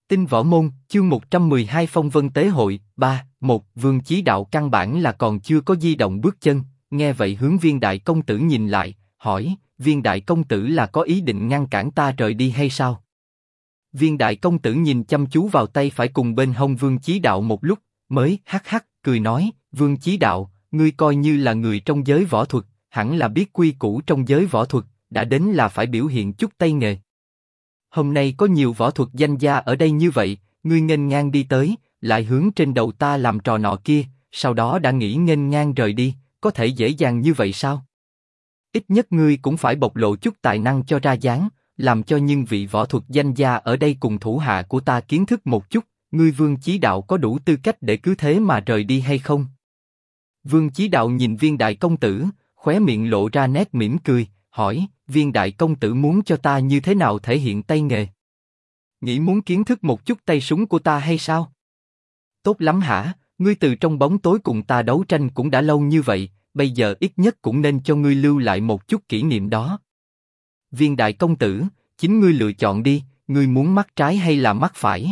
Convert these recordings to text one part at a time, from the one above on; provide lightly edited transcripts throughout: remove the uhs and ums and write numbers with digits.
Tinh Võ Môn, chương 112 Phong Vân Tế Hội, 3, 1, Vương Chí Đạo căn bản là còn chưa có di động bước chân, nghe vậy hướng Viên Đại Công Tử nhìn lại, hỏi, Viên Đại Công Tử là có ý định ngăn cản ta rời đi hay sao? Viên Đại Công Tử nhìn chăm chú vào tay phải cùng bên hông Vương Chí Đạo một lúc, mới hắc hắc, cười nói, Vương Chí Đạo, ngươi coi như là người trong giới võ thuật, hẳn là biết quy củ trong giới võ thuật, đã đến là phải biểu hiện chút tay nghề. Hôm nay có nhiều võ thuật danh gia ở đây như vậy, ngươi nghênh ngang đi tới, lại hướng trên đầu ta làm trò nọ kia, sau đó đã nghĩ nghênh ngang rời đi, có thể dễ dàng như vậy sao? Ít nhất ngươi cũng phải bộc lộ chút tài năng cho ra dáng, làm cho những vị võ thuật danh gia ở đây cùng thủ hạ của ta kiến thức một chút, ngươi Vương Chí Đạo có đủ tư cách để cứ thế mà rời đi hay không? Vương Chí Đạo nhìn Viên Đại Công Tử, khóe miệng lộ ra nét mỉm cười, hỏi, Viên Đại Công Tử muốn cho ta như thế nào thể hiện tay nghề? Nghĩ muốn kiến thức một chút tay súng của ta hay sao? Tốt lắm hả, ngươi từ trong bóng tối cùng ta đấu tranh cũng đã lâu như vậy, bây giờ ít nhất cũng nên cho ngươi lưu lại một chút kỷ niệm đó. Viên Đại Công Tử, chính ngươi lựa chọn đi, ngươi muốn mắt trái hay là mắt phải?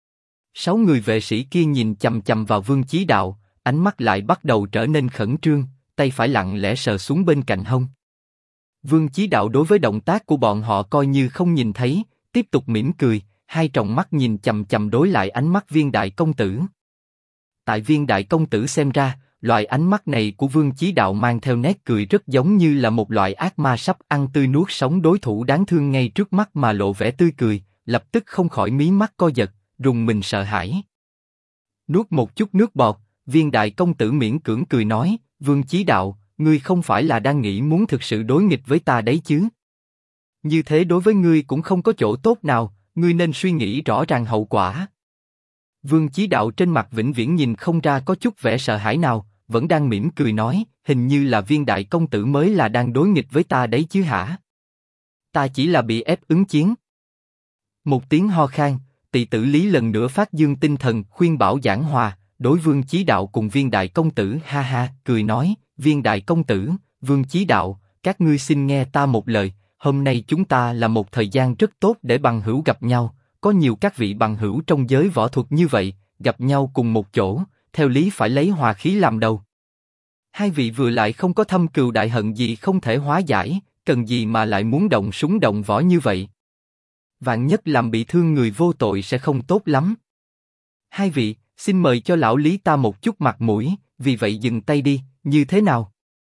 6 người vệ sĩ kia nhìn chằm chằm vào Vương Chí Đạo, ánh mắt lại bắt đầu trở nên khẩn trương, tay phải lặng lẽ sờ xuống bên cạnh hông. Vương Chí Đạo đối với động tác của bọn họ coi như không nhìn thấy, tiếp tục mỉm cười, hai tròng mắt nhìn chằm chằm đối lại ánh mắt Viên Đại Công Tử. Tại Viên Đại Công Tử xem ra, loại ánh mắt này của Vương Chí Đạo mang theo nét cười rất giống như là một loại ác ma sắp ăn tươi nuốt sống đối thủ đáng thương ngay trước mắt mà lộ vẻ tươi cười, lập tức không khỏi mí mắt co giật, rùng mình sợ hãi. Nuốt một chút nước bọt, Viên Đại Công Tử miễn cưỡng cười nói, Vương Chí Đạo, ngươi không phải là đang nghĩ muốn thực sự đối nghịch với ta đấy chứ? Như thế đối với ngươi cũng không có chỗ tốt nào, ngươi nên suy nghĩ rõ ràng hậu quả. Vương Chí Đạo trên mặt vĩnh viễn nhìn không ra có chút vẻ sợ hãi nào, vẫn đang mỉm cười nói, hình như là Viên Đại Công Tử mới là đang đối nghịch với ta đấy chứ hả? Ta chỉ là bị ép ứng chiến. Một tiếng ho khan, Tỳ tử Lý lần nữa phát dương tinh thần khuyên bảo giảng hòa, đối Vương Chí Đạo cùng Viên Đại Công Tử ha ha cười nói, Viên Đại Công Tử, Vương Chí Đạo, các ngươi xin nghe ta một lời, hôm nay chúng ta là một thời gian rất tốt để bằng hữu gặp nhau, có nhiều các vị bằng hữu trong giới võ thuật như vậy, gặp nhau cùng một chỗ, theo lý phải lấy hòa khí làm đầu. Hai vị vừa lại không có thâm cừu đại hận gì không thể hóa giải, cần gì mà lại muốn động súng động võ như vậy? Vạn nhất làm bị thương người vô tội sẽ không tốt lắm. Hai vị, xin mời cho lão Lý ta một chút mặt mũi, vì vậy dừng tay đi, như thế nào?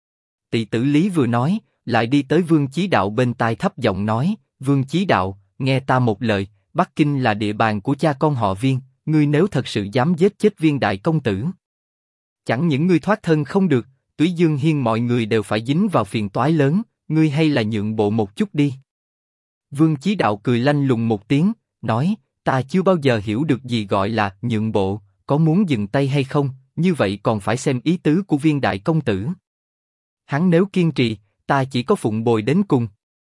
Tỳ tử Lý vừa nói, lại đi tới Vương Chí Đạo bên tai thấp giọng nói, Vương Chí Đạo, nghe ta một lời, Bắc Kinh là địa bàn của cha con họ Viên, ngươi nếu thật sự dám giết chết Viên Đại Công Tử, chẳng những ngươi thoát thân không được, Túy Dương Hiên mọi người đều phải dính vào phiền toái lớn, ngươi hay là nhượng bộ một chút đi. Vương Chí Đạo cười lanh lùng một tiếng, nói, ta chưa bao giờ hiểu được gì gọi là nhượng bộ, có muốn dừng tay hay không, như vậy còn phải xem ý tứ của Viên Đại Công Tử. Hắn nếu kiên trì, ta chỉ có phụng bồi đến cùng.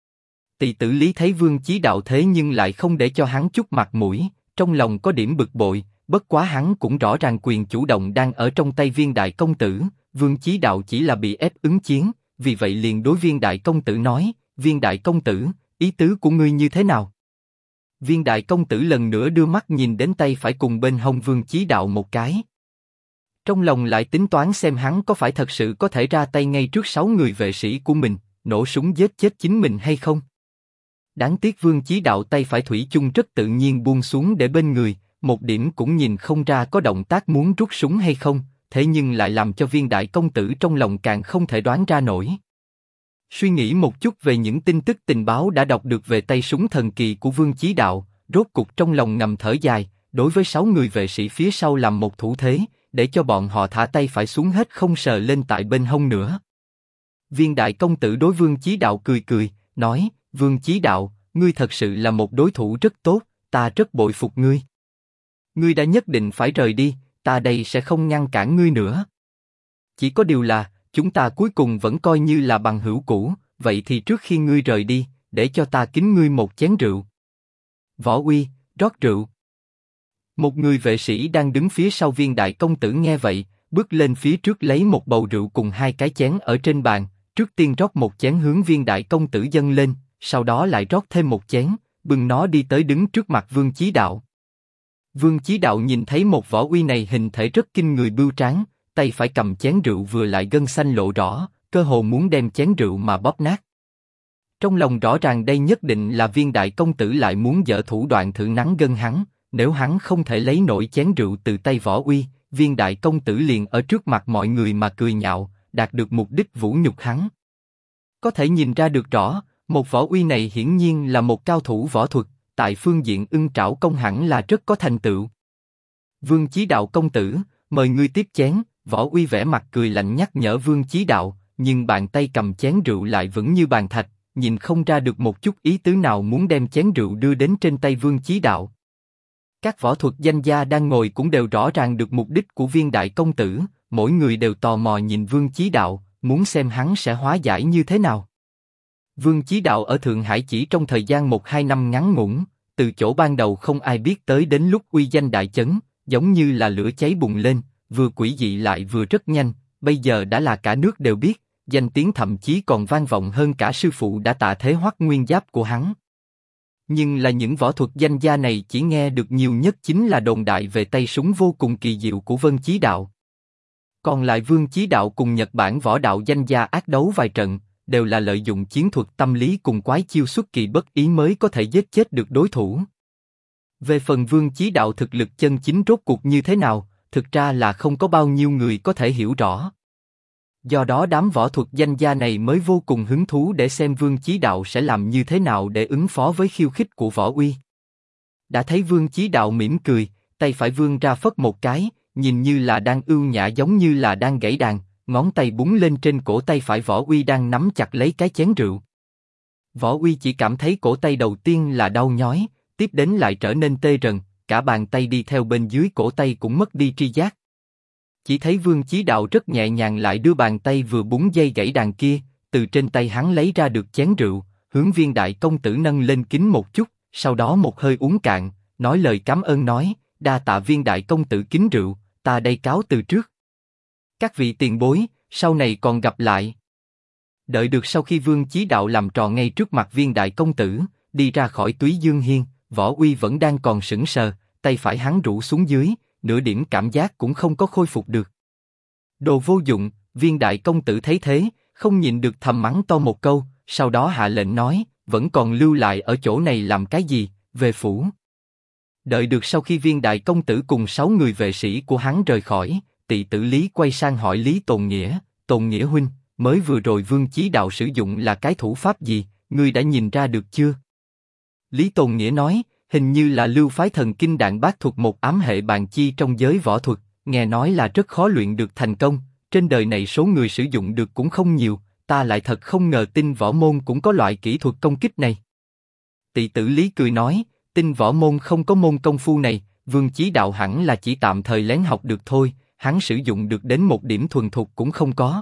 Tỳ tử Lý thấy Vương Chí Đạo thế nhưng lại không để cho hắn chút mặt mũi, trong lòng có điểm bực bội, bất quá hắn cũng rõ ràng quyền chủ động đang ở trong tay Viên Đại Công Tử, Vương Chí Đạo chỉ là bị ép ứng chiến, vì vậy liền đối Viên Đại Công Tử nói, Viên Đại Công Tử, ý tứ của ngươi như thế nào? Viên Đại Công Tử lần nữa đưa mắt nhìn đến tay phải cùng bên hông Vương Chí Đạo một cái. Trong lòng lại tính toán xem hắn có phải thật sự có thể ra tay ngay trước 6 người vệ sĩ của mình, nổ súng giết chết chính mình hay không? Đáng tiếc Vương Chí Đạo tay phải thủy chung rất tự nhiên buông xuống để bên người, một điểm cũng nhìn không ra có động tác muốn rút súng hay không, thế nhưng lại làm cho Viên Đại Công Tử trong lòng càng không thể đoán ra nổi. Suy nghĩ một chút về những tin tức tình báo đã đọc được về tay súng thần kỳ của Vương Chí Đạo, rốt cục trong lòng ngầm thở dài, đối với 6 người vệ sĩ phía sau làm một thủ thế, để cho bọn họ thả tay phải xuống hết không sờ lên tại bên hông nữa. Viên Đại Công Tử đối Vương Chí Đạo cười cười, nói, Vương Chí Đạo, ngươi thật sự là một đối thủ rất tốt, ta rất bội phục ngươi. Ngươi đã nhất định phải rời đi, ta đây sẽ không ngăn cản ngươi nữa. Chỉ có điều là, chúng ta cuối cùng vẫn coi như là bằng hữu cũ, vậy thì trước khi ngươi rời đi, để cho ta kính ngươi một chén rượu. Võ Uy, rót rượu. Một người vệ sĩ đang đứng phía sau Viên Đại Công Tử nghe vậy, bước lên phía trước lấy một bầu rượu cùng 2 cái chén ở trên bàn, trước tiên rót một chén hướng Viên Đại Công Tử dâng lên, sau đó lại rót thêm một chén, bưng nó đi tới đứng trước mặt Vương Chí Đạo. Vương Chí Đạo nhìn thấy một võ uy này hình thể rất kinh người bưu tráng, tay phải cầm chén rượu vừa lại gân xanh lộ rõ, cơ hồ muốn đem chén rượu mà bóp nát. Trong lòng rõ ràng đây nhất định là Viên đại công tử lại muốn giở thủ đoạn thử nắn gân hắn, nếu hắn không thể lấy nổi chén rượu từ tay võ uy, Viên đại công tử liền ở trước mặt mọi người mà cười nhạo, đạt được mục đích vũ nhục hắn. Có thể nhìn ra được rõ, một võ uy này hiển nhiên là một cao thủ võ thuật, tại phương diện ưng trảo công hẳn là rất có thành tựu. Vương Chí Đạo công tử, mời ngươi tiếp chén. Võ uy vẻ mặt cười lạnh nhắc nhở Vương Chí Đạo, nhưng bàn tay cầm chén rượu lại vững như bàn thạch, nhìn không ra được một chút ý tứ nào muốn đem chén rượu đưa đến trên tay Vương Chí Đạo. Các võ thuật danh gia đang ngồi cũng đều rõ ràng được mục đích của Viên đại công tử, mỗi người đều tò mò nhìn Vương Chí Đạo, muốn xem hắn sẽ hóa giải như thế nào. Vương Chí Đạo ở Thượng Hải chỉ trong thời gian 1-2 năm ngắn ngủn, từ chỗ ban đầu không ai biết tới đến lúc uy danh đại chấn, giống như là lửa cháy bùng lên, vừa quỷ dị lại vừa rất nhanh, bây giờ đã là cả nước đều biết, danh tiếng thậm chí còn vang vọng hơn cả sư phụ đã tạ thế Hoắc Nguyên Giáp của hắn. Nhưng là những võ thuật danh gia này chỉ nghe được nhiều nhất chính là đồn đại về tay súng vô cùng kỳ diệu của Vân Chí Đạo. Còn lại Vương Chí Đạo cùng Nhật Bản võ đạo danh gia ác đấu vài trận, đều là lợi dụng chiến thuật tâm lý cùng quái chiêu xuất kỳ bất ý mới có thể giết chết được đối thủ. Về phần Vương Chí Đạo thực lực chân chính rốt cuộc như thế nào, thực ra là không có bao nhiêu người có thể hiểu rõ. Do đó đám võ thuật danh gia này mới vô cùng hứng thú để xem Vương Chí Đạo sẽ làm như thế nào để ứng phó với khiêu khích của võ uy. Đã thấy Vương Chí Đạo mỉm cười, tay phải vươn ra phất một cái, nhìn như là đang ưu nhã giống như là đang gảy đàn, ngón tay búng lên trên cổ tay phải võ uy đang nắm chặt lấy cái chén rượu. Võ uy chỉ cảm thấy cổ tay đầu tiên là đau nhói, tiếp đến lại trở nên tê rần, cả bàn tay đi theo bên dưới cổ tay cũng mất đi tri giác. Chỉ thấy Vương Chí Đạo rất nhẹ nhàng lại đưa bàn tay vừa búng dây gãy đàn kia, từ trên tay hắn lấy ra được chén rượu, hướng Viên đại công tử nâng lên kính một chút, sau đó một hơi uống cạn, nói lời cảm ơn nói, đa tạ Viên đại công tử kính rượu, ta đây cáo từ trước. Các vị tiền bối, sau này còn gặp lại. Đợi được sau khi Vương Chí Đạo làm trò ngay trước mặt Viên đại công tử, đi ra khỏi Túy Dương Hiên, võ uy vẫn đang còn sững sờ, tay phải hắn rũ xuống dưới, nửa điểm cảm giác cũng không có khôi phục được. Đồ vô dụng, Viên đại công tử thấy thế, không nhịn được thầm mắng to một câu, sau đó hạ lệnh nói, vẫn còn lưu lại ở chỗ này làm cái gì, về phủ. Đợi được sau khi Viên đại công tử cùng 6 người vệ sĩ của hắn rời khỏi, Tỵ tử Lý quay sang hỏi Lý Tồn Nghĩa huynh, mới vừa rồi Vương Chí Đạo sử dụng là cái thủ pháp gì, ngươi đã nhìn ra được chưa? Lý Tồn Nghĩa nói, hình như là lưu phái thần kinh đạn bát thuật, một ám hệ bàn chi trong giới võ thuật, nghe nói là rất khó luyện được thành công, trên đời này số người sử dụng được cũng không nhiều, ta lại thật không ngờ Tinh Võ Môn cũng có loại kỹ thuật công kích này. Tỵ tử Lý cười nói, Tinh Võ Môn không có môn công phu này, Vương Chí Đạo hẳn là chỉ tạm thời lén học được thôi, hắn sử dụng được đến một điểm thuần thục cũng không có.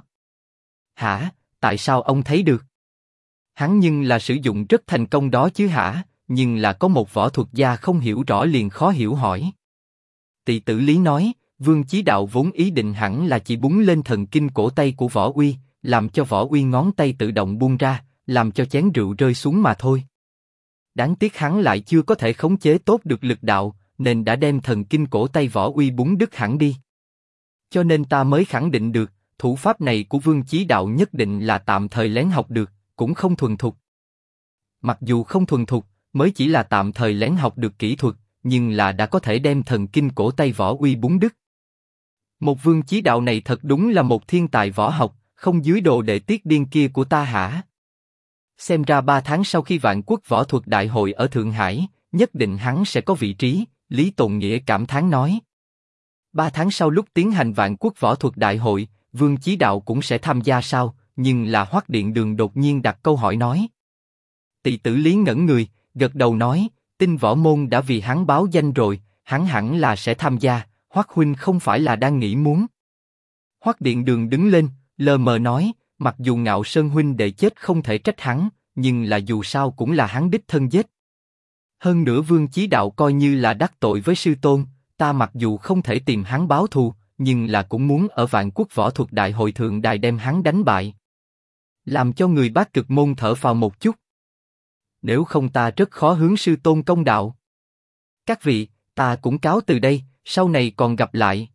Hả, tại sao ông thấy được? Hắn nhưng là sử dụng rất thành công đó chứ hả, nhưng là có một võ thuật gia không hiểu rõ liền khó hiểu hỏi. Tỵ tử Lý nói, Vương Chí Đạo vốn ý định hẳn là chỉ búng lên thần kinh cổ tay của võ uy, làm cho võ uy ngón tay tự động buông ra, làm cho chén rượu rơi xuống mà thôi. Đáng tiếc hắn lại chưa có thể khống chế tốt được lực đạo, nên đã đem thần kinh cổ tay võ uy búng đứt hẳn đi. Cho nên ta mới khẳng định được, thủ pháp này của Vương Chí Đạo nhất định là tạm thời lén học được, cũng không thuần thục. Mặc dù không thuần thục, mới chỉ là tạm thời lén học được kỹ thuật, nhưng là đã có thể đem thần kinh cổ tay võ uy búng đứt. Một Vương Chí Đạo này thật đúng là một thiên tài võ học, không dưới đồ đệ Tiết Điên kia của ta hả? Xem ra 3 tháng sau khi Vạn Quốc Võ thuật Đại hội ở Thượng Hải, nhất định hắn sẽ có vị trí, Lý Tồn Nghĩa cảm thán nói. 3 tháng sau lúc tiến hành Vạn Quốc Võ thuật Đại hội, Vương Chí Đạo cũng sẽ tham gia sao? Nhưng là Hoắc Điện Đường đột nhiên đặt câu hỏi nói. Tỵ tử Lý ngẩn người, gật đầu nói, Tinh Võ Môn đã vì hắn báo danh rồi, hắn hẳn là sẽ tham gia, Hoắc huynh không phải là đang nghĩ muốn. Hoắc Điện Đường đứng lên, lờ mờ nói, mặc dù Ngạo Sơn huynh đệ chết không thể trách hắn, nhưng là dù sao cũng là hắn đích thân giết. Hơn nữa Vương Chí Đạo coi như là đắc tội với sư tôn, ta mặc dù không thể tìm hắn báo thù, nhưng là cũng muốn ở Vạn Quốc Võ thuật Đại hội thượng đài đem hắn đánh bại, làm cho người Bát Cực môn thở phào một chút. Nếu không ta rất khó hướng sư tôn công đạo. Các vị, Ta cũng cáo từ đây, sau này còn gặp lại.